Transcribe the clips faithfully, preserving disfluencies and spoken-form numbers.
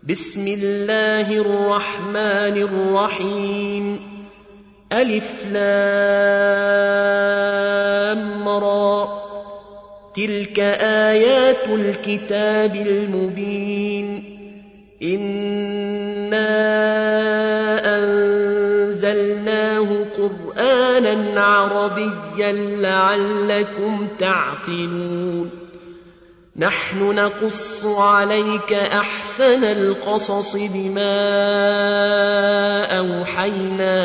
بسم الله الرحمن الرحيم ألف لام را تلك آيات الكتاب المبين إنا أنزلناه قرآنا عربيا لعلكم تعقلون نحن نقص عليك أحسن القصص بما أوحينا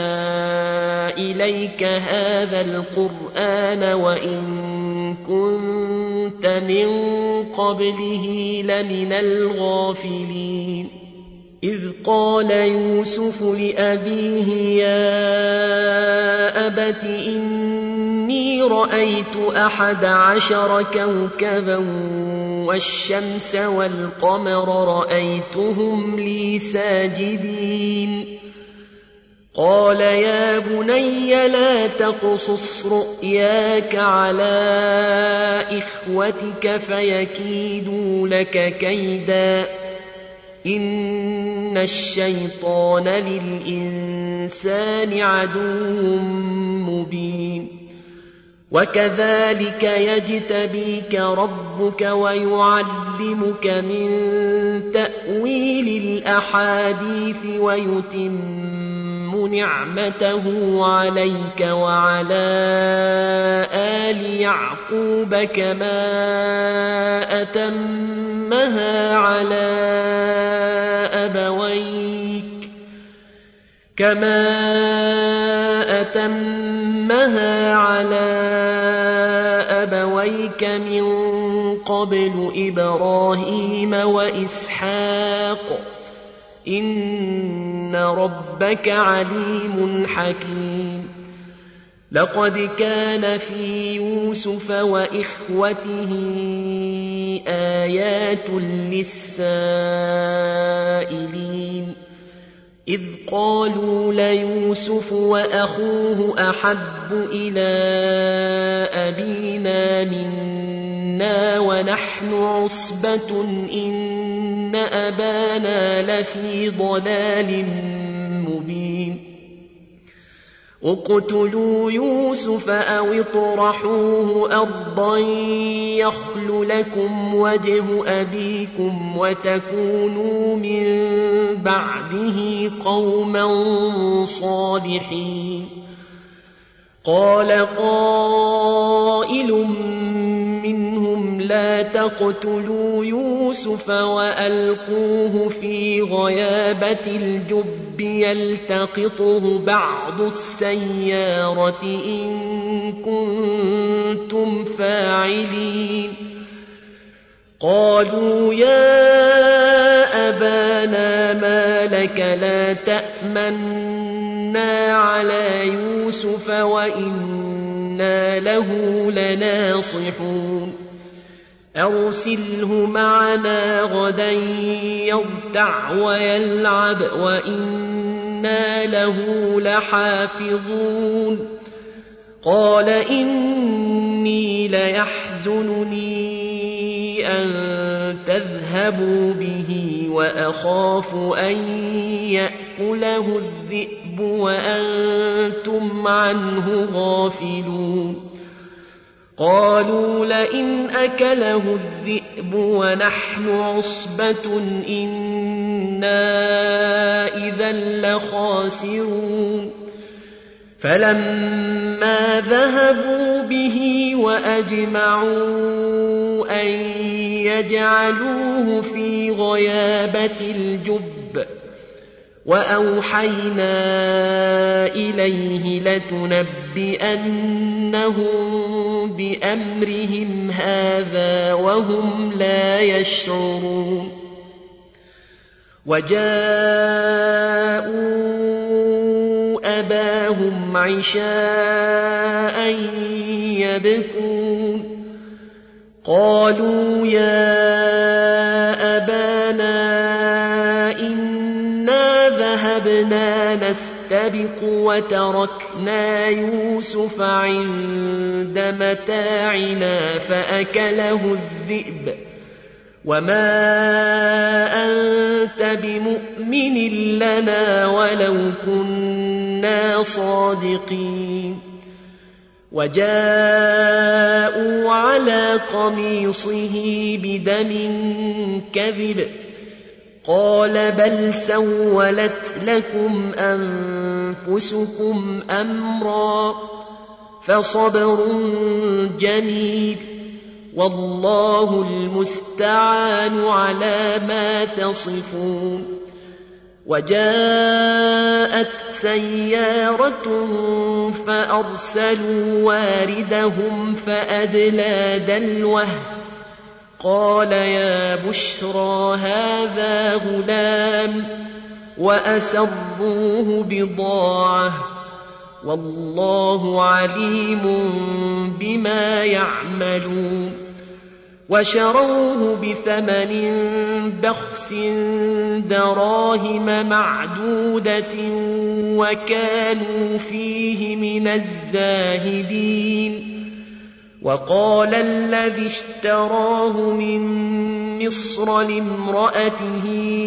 إليك هذا القرآن وإن كنت من قبله لمن الغافلين إذ قال يوسف لأبيه يا أبت إني رأيت أحد عشر كوكبا والشمس والقمر رأيتهم لي ساجدين قال يا بني لا تقصص رؤياك على إخوتك فيكيدوا لك كيدا إن الشيطان للإنسان عدو مبين وكذلك يجتبيك ربك ويعلمك من تأويل الأحاديث ويتم نعمته عليك وعلى آل يعقوب كما أتمها على أبويك كما أتمها على أبويك من قبل إبراهيم وإسحاق إن ربك عليم حكيم لقد كان في يوسف وإخوته آيات للسائلين إذ قالوا ليوسف وأخوه أحب إلى أبينا منا ونحن عصبة إن أبانا لفي ضلال مبين اقتلوا يوسف أو اطرحوه أرضا يخل لكم وجه أبيكم وتكونوا من بعده قوما صالحين قال قائل منهم لا تقتلوا يوسف وألقوه في غيابة الجب يلتقطه بعض السيارة إن كنتم فاعلين قالوا يا أبانا ما لك لا تأمنا على يوسف وإنا له لناصحون أرسله معنا غدا يرتع ويلعب وإنا له لحافظون قال إني ليحزنني أن تذهبوا به وأخاف أن يأكله الذئب وأنتم عنه غافلون قالوا لئن أكله الذئب ونحن عصبة إنا إذا لخاسرون فلما ذهبوا به وأجمعوا أن يجعلوه في غيابة الجب وأوحينا إليه لتنبئنهم بأمرهم هذا وهم لا يشعرون وجاءوا أباهم عشاء يبكون قالوا يا أبانا إنا ذهبنا نستبق وتركنا يوسف عند متاعنا فأكله الذئب وما أنت بمؤمن لنا ولو كنا صادقين وجاءوا على قميصه بدم كذب قال بل سولت لكم أنفسكم أمرا فصبر جميل والله المستعان على ما تصفون وجاءت سيارة فأرسلوا واردهم فأدلى دلوه قال يا بشرى هذا غلام وأسروه بضاعة والله عليم بما يعملون وشروه بثمن بخس دراهم معدودة وكانوا فيه من الزاهدين وقال الذي اشتراه من مصر لامرأته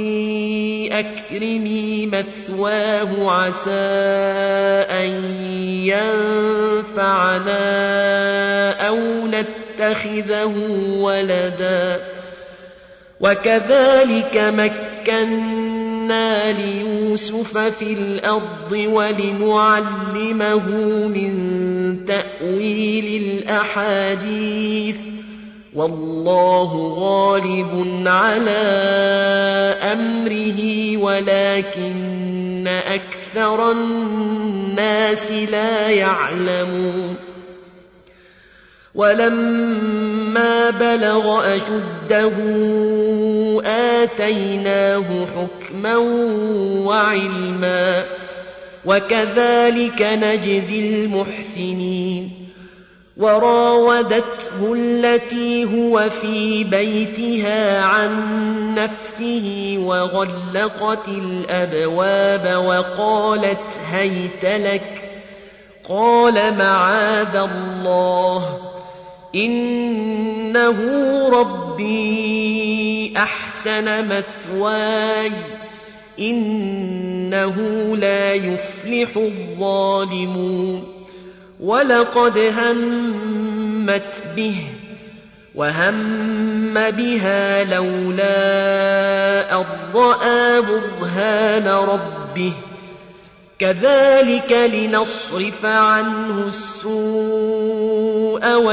أكرمي مثواه عسى أن ينفعنا أو نتخذه ولدا وكذلك مكنا ليوسف في الأرض ولنعلمه من تأويل الأحاديث والله غالب على أمره ولكن أكثر الناس لا يعلمون ولما بلغ أشده آتيناه حكما وعلما وكذلك نجزي المحسنين وراودته التي هو في بيتها عن نفسه وغلقت الأبواب وقالت هيت لك قال معاذ الله إنه ربي أحسن مثواي إنه لا يفلح الظالمون ولقد همت به وهم بها لولا أن رأى برهان ربه كذلك لنصرف عنه السوء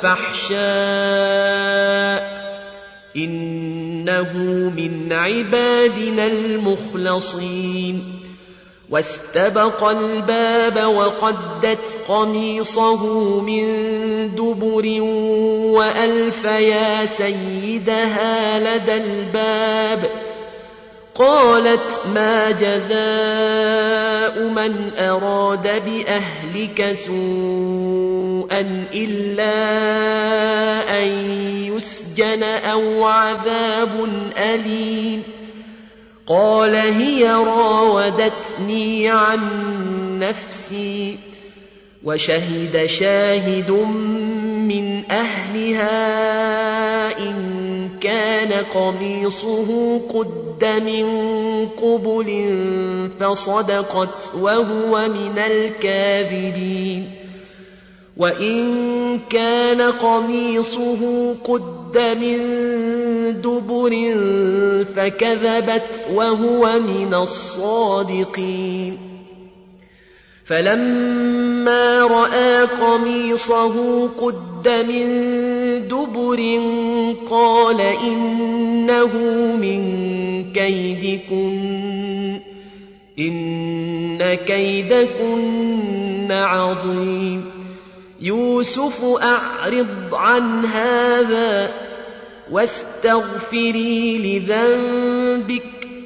والفحشاء إنه من عبادنا المخلصين واستبق الباب وقدت قميصه من دبر وألف يا سيدها لدى الباب قالت ما جزاء من أراد بأهلك سوءا إلا أن يسجن أو عذاب أليم قال هي راودتني عن نفسي وشهد شاهد من أهلها إن كان قميصه قد من قبل فصدقت وهو من الكاذبين وإن كان قميصه قد من دبر فكذبت وهو من الصادقين فلما رأى قميصه قد من دبر قال إنه من كيدكن إن كيدكن عظيم يوسف أعرض عن هذا واستغفري لذنبك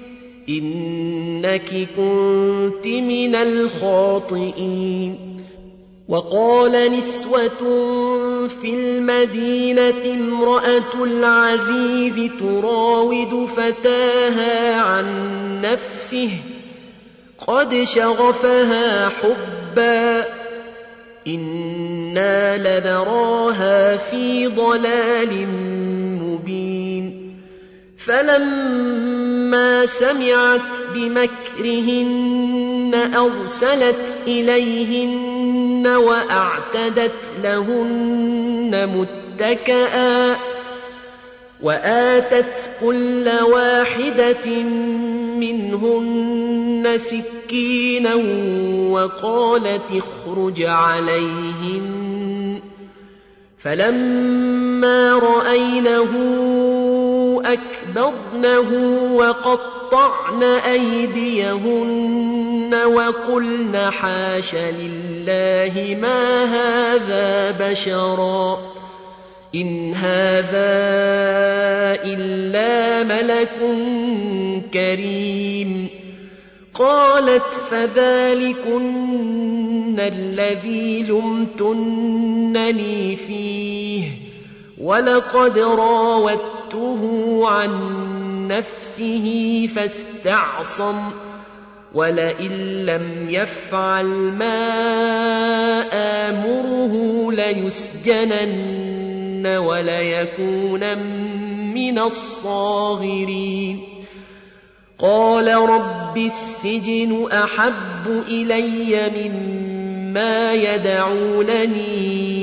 إنك كنت من الخاطئين وقال نسوة في المدينة امرأة العزيز تراود فتاها عن نفسه قد شغفها حبا إنا لنراها في ضلال مبين فلما سمعت بمكرهن أرسلت إليهن وأعتدت لهن متكئا وآتت كل واحدة منهن سكينا وقالت اخرج عليهن فلما رأينه أكبرنه وقطعن أيديهن وقلن حاش لله ما هذا بشرا إن هذا إلا ملك كريم قالت فذلكن الذي لمتنني فيه ولقد راودته عن نفسه فاستعصم ولئن لم يفعل ما آمره ليسجنن وليكون من الصاغرين قال رب السجن أحب إلي مما يدعونني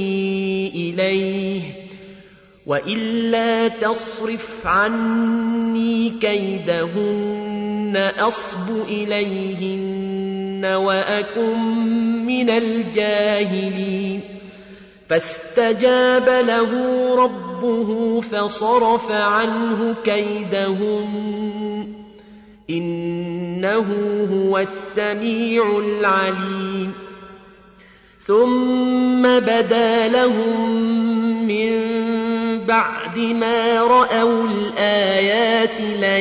إليه وإلا تصرف عني كيدهن أصب إليهن وأكن من الجاهلين فاستجاب له ربه فصرف عنه كيدهن إنه هو السميع العليم ثم بدا لهم من بعد ما رأوا الآيات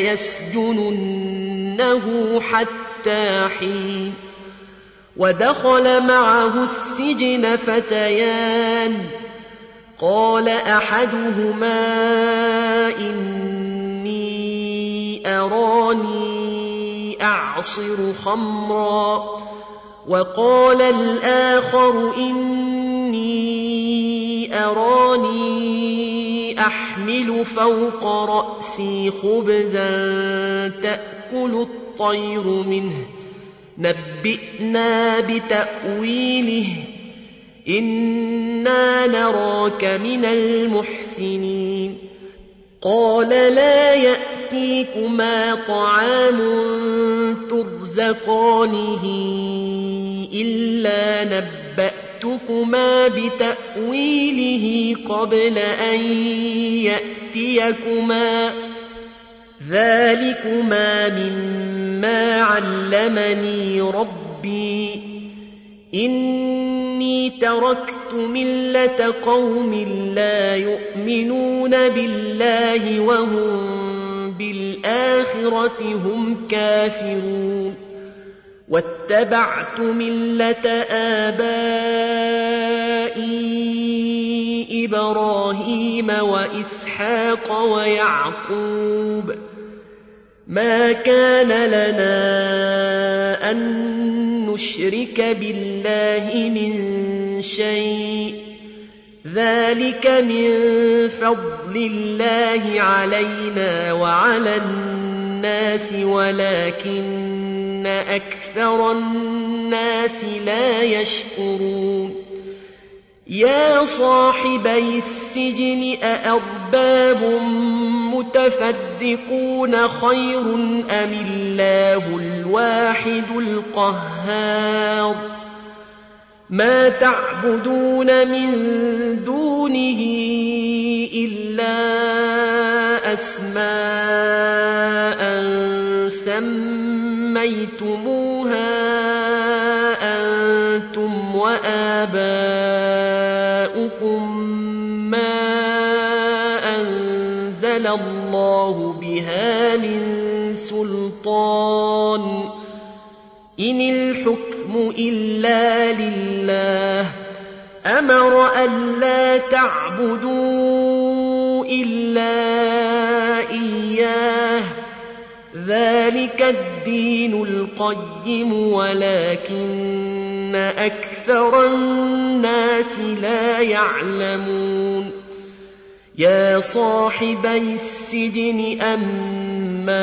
ليسجننه حتى حين ودخل معه السجن فتيان قال أحدهما إني أراني أعصر خمرا وقال الآخر إني أراني أحمل فوق رأسي خبزا تأكل الطير منه نبئنا بتأويله إنا نراك من المحسنين قال لا يأتيكما طعام ترزقانه إلا نبأتكما بتأويله قبل أن يأتيكما ذلكما مما علمني ربي إني تركت ملة قوم لا يؤمنون بالله وهم بالآخرة هم كافرون واتبعت ملة آبائي إبراهيم وإسحاق ويعقوب ما كان لنا أن نشرك بالله من شيء ذلك من فضل الله علينا وعلى الناس ولكن أكثر الناس لا يشكرون يا صاحبي السجن أأرباب متفرقون خير أم الله الواحد القهار ما تعبدون من دونه إلا أسماء سميتموها أنتم وآباؤكم ما أنزل الله بها من سلطان إن الحكم إلا لله أمر ألا تعبدوا إلا إياه ذلك الدين القيم ولكن أكثر الناس لا يعلمون يا صاحبي السجن أما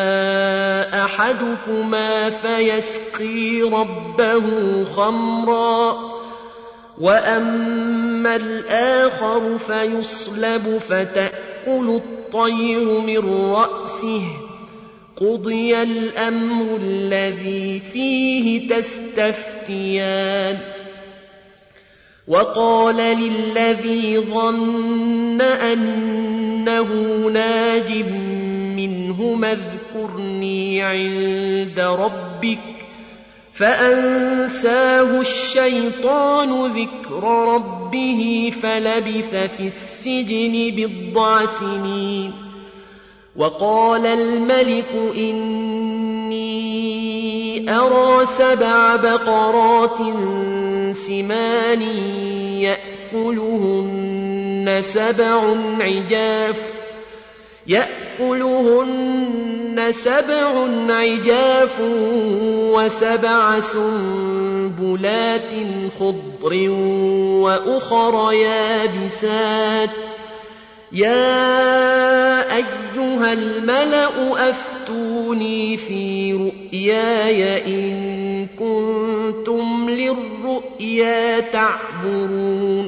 أحدكما فيسقي ربه خمرا وأما الآخر فيصلب فتأكل الطير من رأسه قضي الأمر الذي فيه تستفتيان وقال للذي ظن أنه ناج منهما اذكرني عند ربك فأنساه الشيطان ذكر ربه فلبث في السجن بضع سنين وقال الملك إني أرى سبع بقرات سمان يأكلهن سبع عجاف يأكلهن سبع عجاف وسبع سنبلات خضر وأخر يابسات يا أيها الملأ أفتوني في رؤياي إن كنتم للرؤيا تعبرون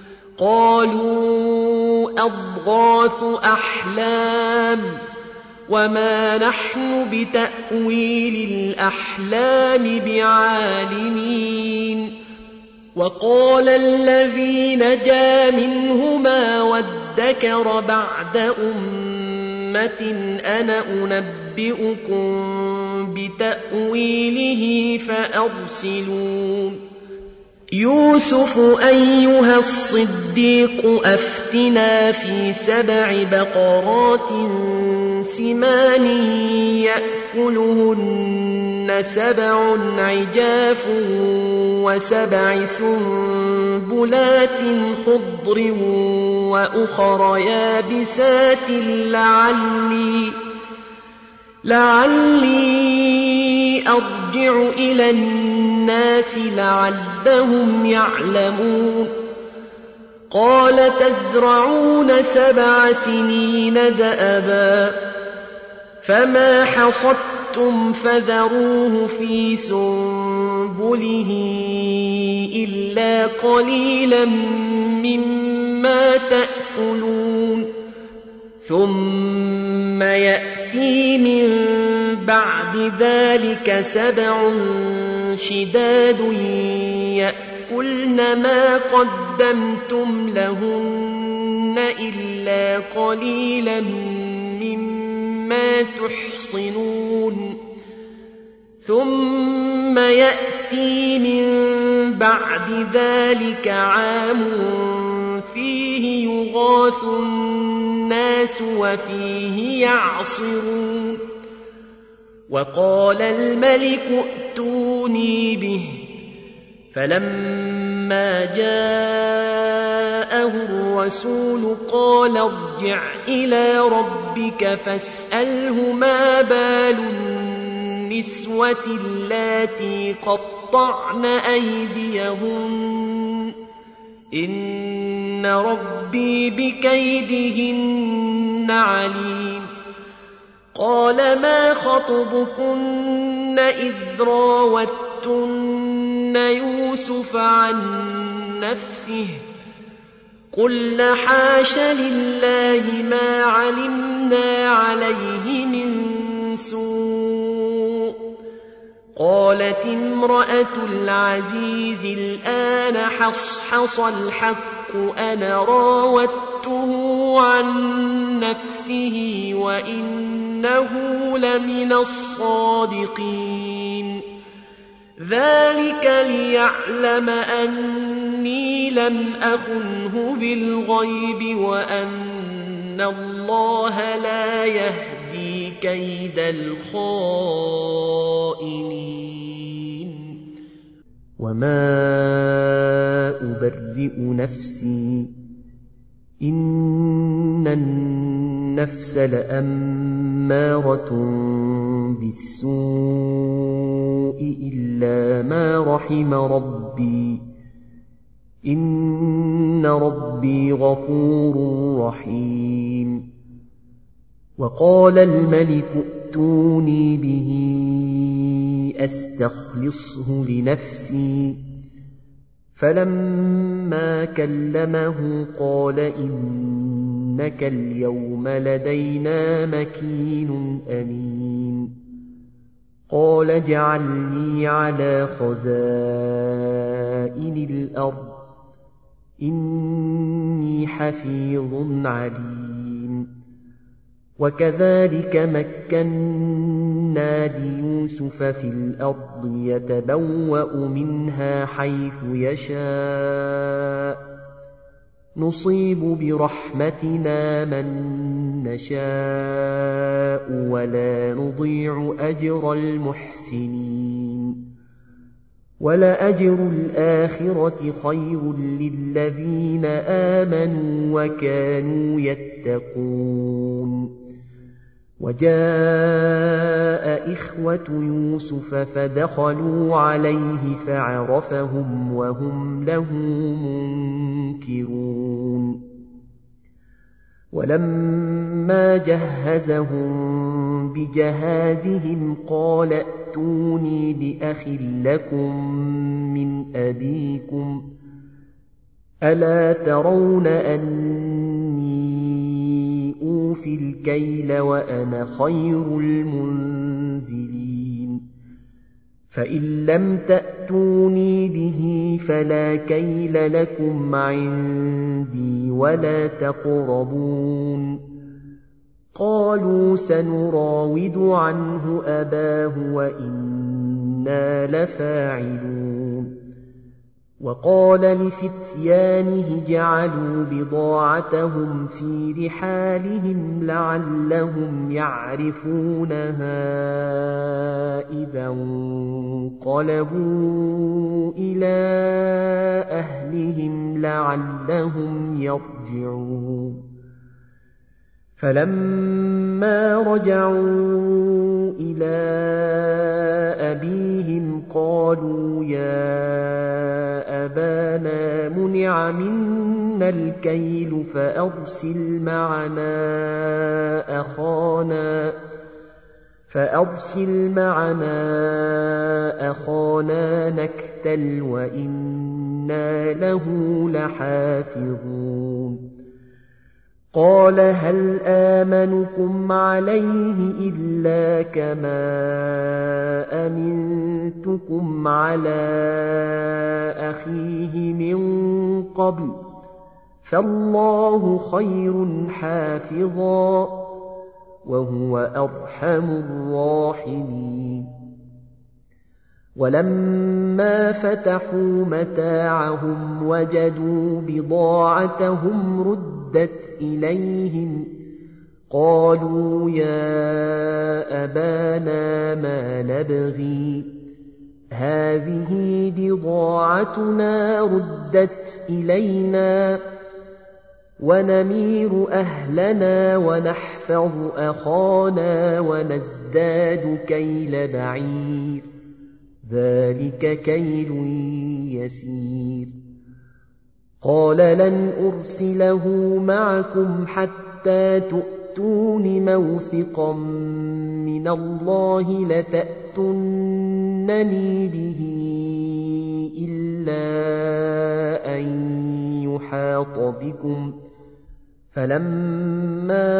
قالوا أضغاث أحلام وما نحن بتأويل الأحلام بعالمين وقال الذي نجا منهما وادكر بعد أمة أنا أنبئكم بتأويله فأرسلون يوسف أيها الصديق أفتنا في سبع بقرات سمان يأكلهن سبع عجاف وسبع سنبلات خضر وأخر يابسات لعلي لعلي أرجع إلى الناس لعلهم يعلمون قال تزرعون سبع سنين دأبا فما حصدتم فذروه في سنبله إلا قليلا مما تأكلون ثم يأتي من بعد ذلك سبع شداد يأكلن ما قدمتم لهن إلا قليلا مما تحصنون ثم يأتي من بعد ذلك عام فيه يغاث الناس وفيه يعصرون وقال الملك ائتوني به فلما جاءه الرسول قال ارجع إلى ربك فاسأله ما بال النسوة اللاتي قطعن أيديهن إن ربي بكيدهن عليم قال ما خطبكن إذ راوتن يوسف عن نفسه قلن حاش لله ما علمنا عليه من سوء قالت امرأة العزيز الآن حصحص الحق أنا راودته عن نفسه وإنه لمن الصادقين ذلك ليعلم أني لم أخنه بالغيب وأن الله لا يهدي كيد الخائنين وما أبرئ نفسي إن النفس لأمارة بالسوء إلا ما رحم ربي إن ربي غفور رحيم. وقال الملك ائتوني به أستخلصه لنفسي، فلما كلمه قال إنك اليوم لدينا مكين أمين. قال اجعلني على خزائن الأرض إني حفيظ عليم. وكذلك مكنا ليوسف في الأرض يتبوأ منها حيث يشاء، نصيب برحمتنا من نشاء ولا نضيع أجر المحسنين. ولأجر الآخرة خير للذين آمنوا وكانوا يتقون. وجاء إخوة يوسف فدخلوا عليه فعرفهم وهم له منكرون. ولما جهزهم بجهازهم قال ائتوني بأخ لكم من أبيكم، ألا ترون أني أوفي الكيل وأنا خير المنزلين؟ فإن لم تأتوني به فلا كيل لكم عندي ولا تقربون. قالوا سنراود عنه أباه وإنا لفاعلون. وقال لفتيانه جعلوا بضاعتهم في رحالهم لعلهم يعرفونها إذا انقلبوا إلى أهلهم لعلهم يرجعون. فلما رجعوا إلى أبيهم قالوا يا أبانا منع منا الكيل فأرسل معنا أخانا فأرسل معنا أخانا نكتل وإنا له لحافظون. قال هل آمنكم عليه إلا كما أمنتكم على أخيه من قبل، فالله خير حافظا وهو أرحم الراحمين. ولما فتحوا متاعهم وجدوا بضاعتهم ردت إليهم قالوا يا أبانا ما نبغي هذه بضاعتنا ردت إلينا ونمير أهلنا ونحفظ أخانا ونزداد كيل بعير ذلك كيل يسير. قال لن أرسله معكم حتى تؤتون موثقا من الله لتأتونني به إلا أن يحاط بكم. فلما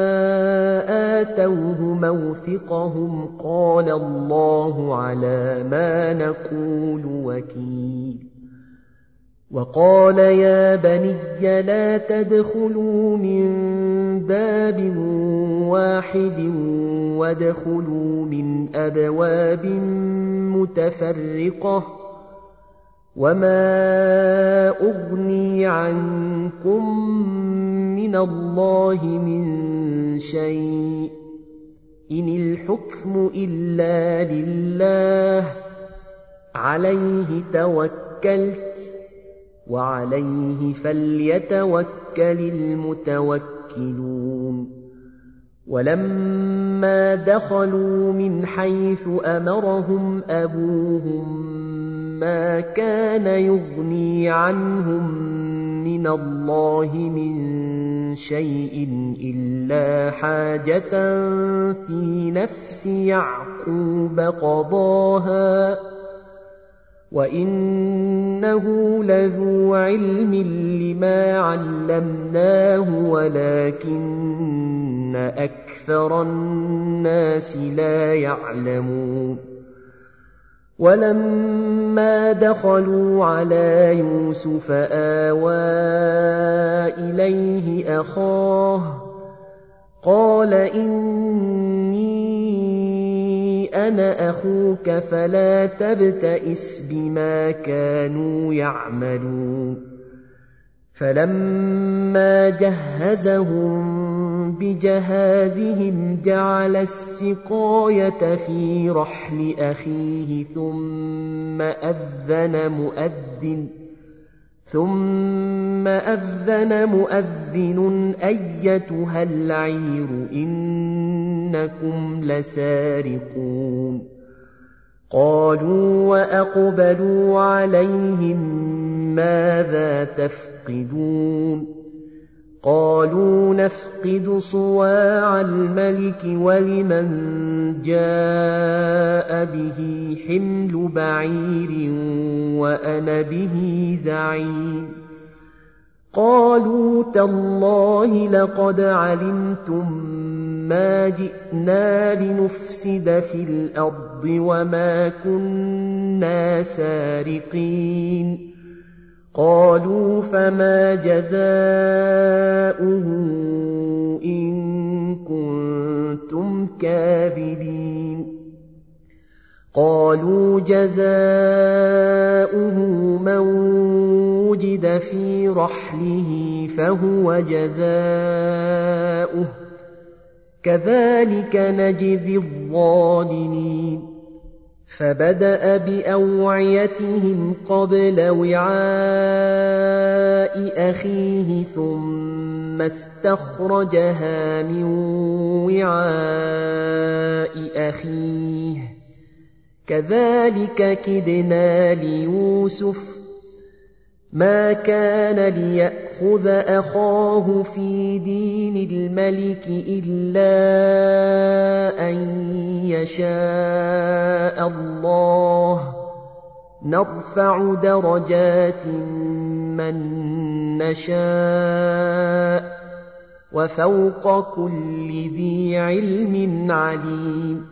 آتوه موثقهم قال الله على ما نقول وكيل. وقال يا بني لا تدخلوا من باب واحد وادخلوا من أبواب متفرقة وما أغني عنكم من الله من شيء إن الحكم إلا لله عليه توكلت وعليه فليتوكل المتوكلون. ولما دخلوا من حيث أمرهم أبوهم ما كان يغني عنهم من الله من شيء إلا حاجة في نفس يعقوب قضاها وإنه لذو علم لما علمناه ولكن أكثر الناس لا يعلمون ولما دخلوا على يوسف آوى إليه أخاه قال إني أنا أخوك فلا تبتئس بما كانوا يعملون فلما جهزهم بجهازهم جعل السقاية في رحل أخيه ثم أذن مؤذن ثم أذن مؤذن أيتها العير إنكم لسارقون قالوا وأقبلوا عليهم ماذا تفقدون قالوا نفقد صواع الملك ولمن جاء به حمل بعير وأنا به زعيم قالوا تالله لقد علمتم ما جئنا لنفسد في الأرض وما كنا سارقين قالوا فما جزاؤه إن كنتم كاذبين قالوا جزاؤه من وجد في رحله فهو جزاؤه كذلك نجزي الظالمين فبدأ بأوعيتهم قبل وعاء أخيه ثم استخرجها من وعاء أخيه كذلك كدنا ليوسف ما كان ليأخذ أخاه في دين الملك إلا أن يشاء الله نرفع درجات من نشاء وفوق كل ذي علم عليم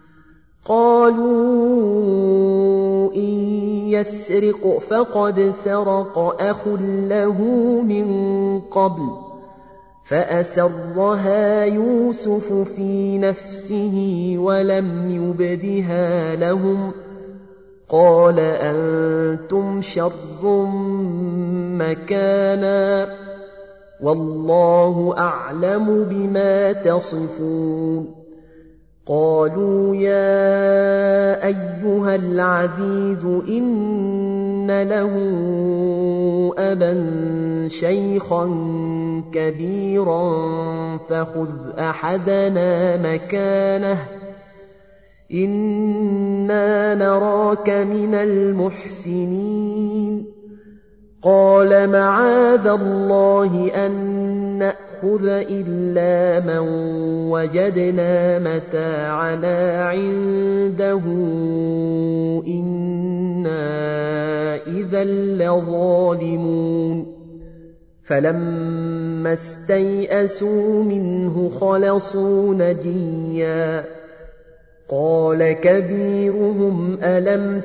قالوا إن يسرق فقد سرق أخ له من قبل فأسرها يوسف في نفسه ولم يبدها لهم قال أنتم شر مكانا والله أعلم بما تصفون قالوا يا أيها العزيز إن له أبا شيخا كبيرا فخذ أحدنا مكانه إنا نراك من المحسنين قال معاذ الله أن نأخذ إلا من وجدنا متاعنا عنده إنا إذا لظالمون فلما استيئسوا منه خلصوا نجيا قال كبيرهم ألم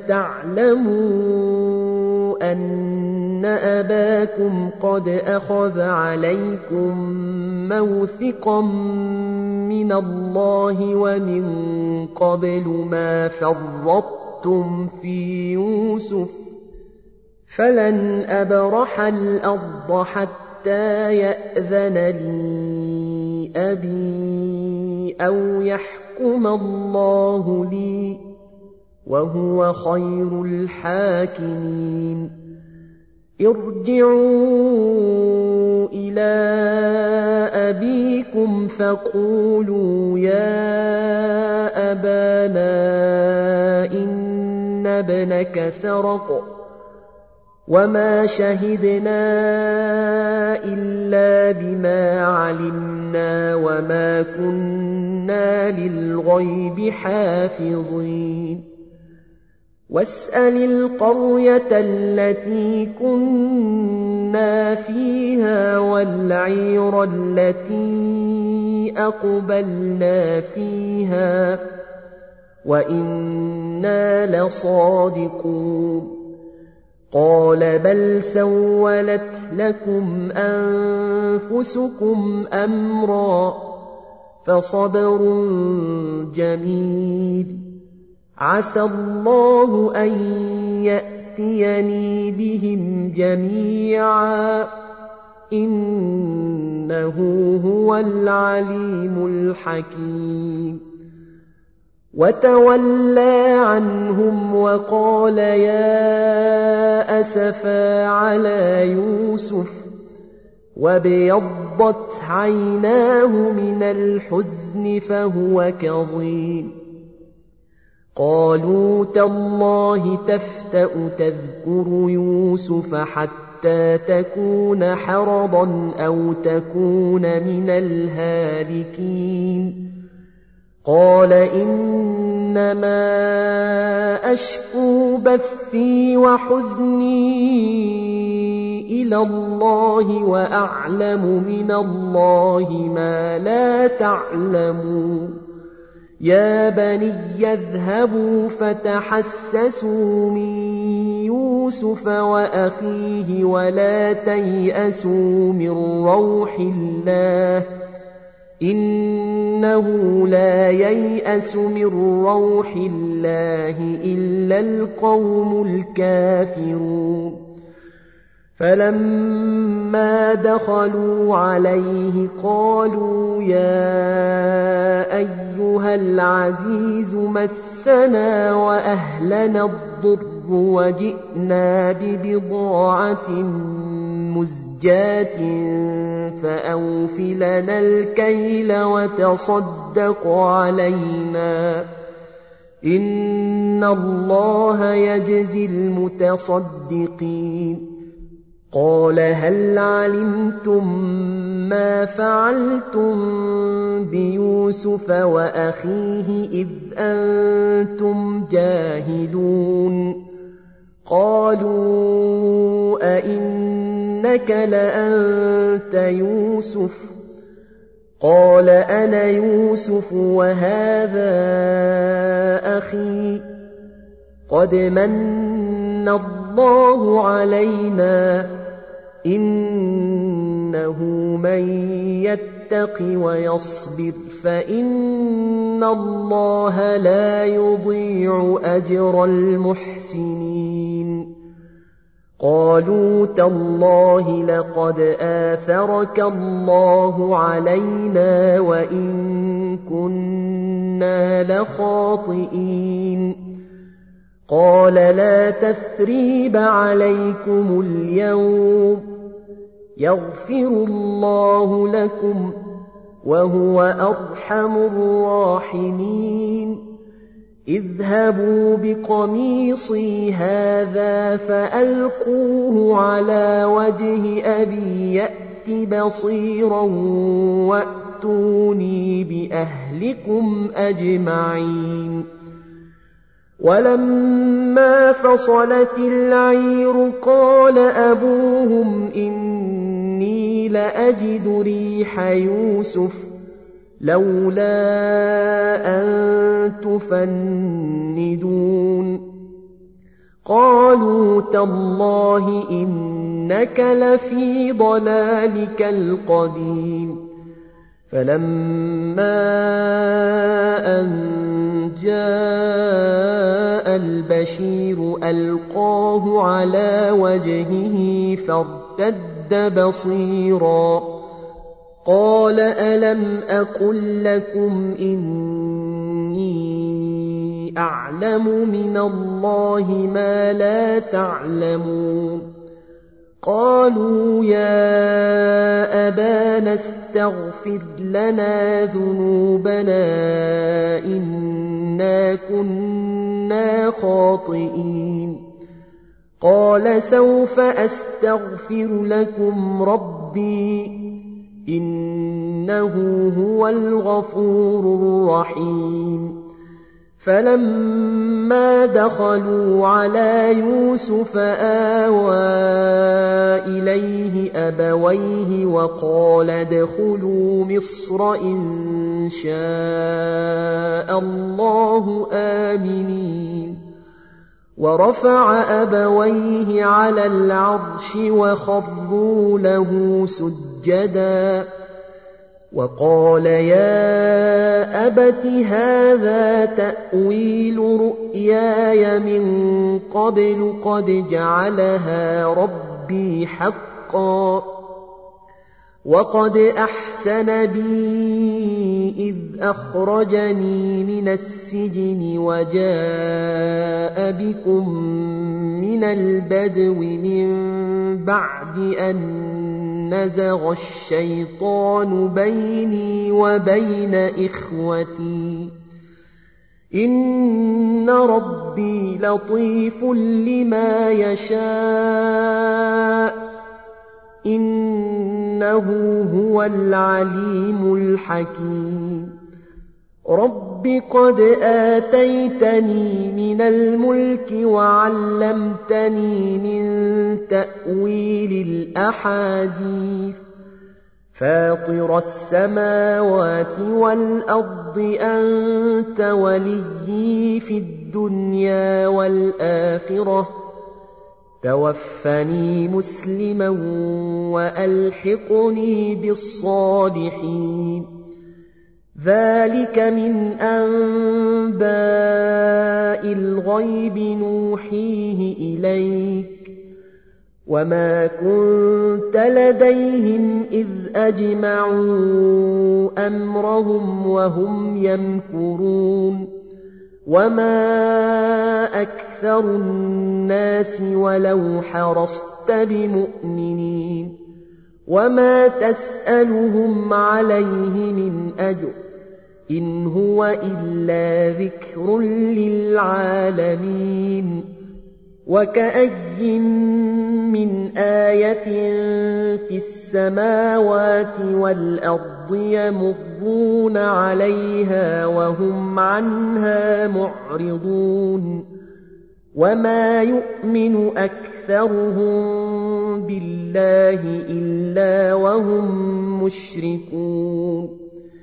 تعلموا أن أباكم قد أخذ عليكم موثقا من الله ومن قبل ما فرطتم في يوسف فلن أبرح الأرض حتى يأذن لي أبي أو يحكم الله لي وهو خير الحاكمين ارجعوا إلى أبيكم فقولوا يا أبانا إن ابنك سرق وما شهدنا إلا بما علمنا وما كنا للغيب حافظين واسأل القرية التي كنا فيها والعير التي أقبلنا فيها وإنا لصادقون قال بل سولت لكم أنفسكم أمرا فصبر جميل عسى الله أن يأتيني بهم جميعا إنه هو العليم الحكيم وتولى عنهم وقال يا أسفا على يوسف وابيضت عيناه من الحزن فهو كظيم قالوا تالله تفتأ تذكر يوسف حتى تكون حرضا أو تكون من الهالكين قال إنما أشكو بثي وحزني إلى الله وأعلم من الله ما لا تعلمون يا بني اذهبوا فتحسسوا من يوسف وأخيه ولا تيأسوا من روح الله إنه لا ييأس من روح الله إلا القوم الكافرون فلما دخلوا عليه قالوا يا أيها العزيز مسنا وأهلنا الضر وجئنا ببضاعة مزجاة فأوف لنا الكيل وتصدق علينا إن الله يجزي المتصدقين قال هل علمتم ما فعلتم بيوسف وأخيه إذ أنتم جاهلون قالوا أئنك لأنت يوسف قال أنا يوسف وهذا أخي قد من الله علينا إنه من يتق ويصبر فإن الله لا يضيع أجر المحسنين قالوا تالله لقد آثرك الله علينا وإن كنا لخاطئين قال لا تثريب عليكم اليوم يغفر الله لكم وهو أرحم الراحمين اذهبوا بقميصي هذا فألقوه على وجه أبي يأت بصيرا وأتوني بأهلكم أجمعين ولما فصلت العير قال أبوهم إني لأجد ريح يوسف لولا أن تفندون قالوا تالله إنك لفي ضلالك القديم فلما أن جاء البشير ألقاه على وجهه فارتد بصيرا قال ألم أقل لكم إني أعلم من الله ما لا تعلمون قالوا يا أبانا استغفر لنا ذنوبنا إنا كنا خاطئين قال سوف أستغفر لكم ربي إنه هو الغفور الرحيم فلما دخلوا على يوسف آوى إليه أبويه وقال ادخلوا مصر إن شاء الله آمنين ورفع أبويه على العرش وخروا له سجدا وقال يا أبت هذا تأويل رؤياي من قبل قد جعلها ربي حقا وقد أحسن بي إذ أخرجني من السجن وجاء بكم من البدو من بعد أن نزغ الشيطان بيني وبين إخوتي إن ربي لطيف لما يشاء إنه هو العليم الحكيم رب قد آتيتني من الملك وعلمتني من تأويل الأحاديث فاطر السماوات والأرض أنت وليي في الدنيا والآخرة توفني مسلما وألحقني بالصالحين ذلك من أنباء الغيب نوحيه إليك وما كنت لديهم إذ أجمعوا أمرهم وهم يمكرون وما أكثر الناس ولو حرصت بمؤمنين وما تسألهم عليه من أجر إن هو إلا ذكر للعالمين وكأي من آية في السماوات والأرض يمرون عليها وهم عنها معرضون وما يؤمن أكثرهم بالله إلا وهم مشركون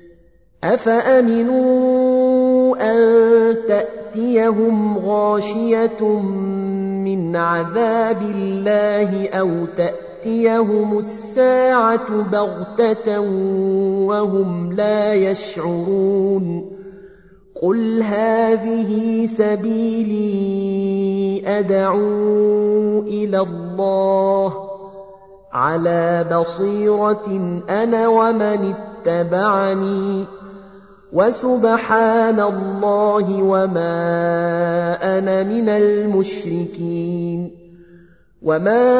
أفأمنوا أن تأتيهم غاشية من عذاب الله أو تأتيهم الساعة بغتة وهم لا يشعرون قل هذه سبيلي أدعو إلى الله على بصيرة أنا ومن اتبعني وسبحان الله وما أنا من المشركين وما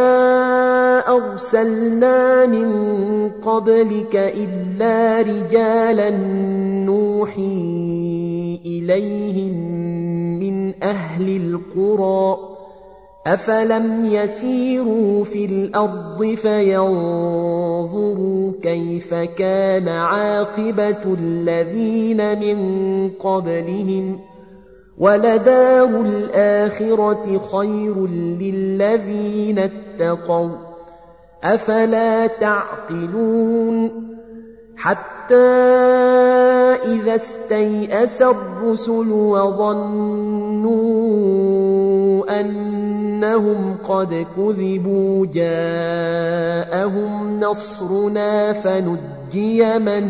أرسلنا من قبلك إلا رجالا نوحي إليهم من أهل القرى أفلم يسيروا في الأرض فينظروا كيف كان عاقبة الذين من قبلهم ولدار الآخرة خير للذين اتقوا أفلا تعقلون حتى إذا استيأس الرسل وظنوا أنهم قد كذبوا جاءهم نصرنا فنجي من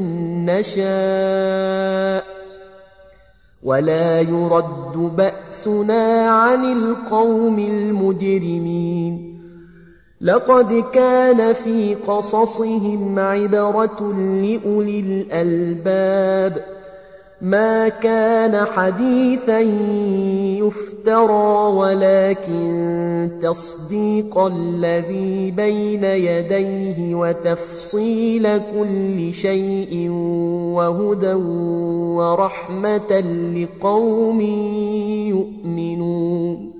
نشاء ولا يرد بأسنا عن القوم المجرمين لقد كان في قصصهم عبرة لأولي الألباب ما كان حديثا يفترى ولكن تصديق الذي بين يديه وتفصيل كل شيء وهدى ورحمة لقوم يؤمنون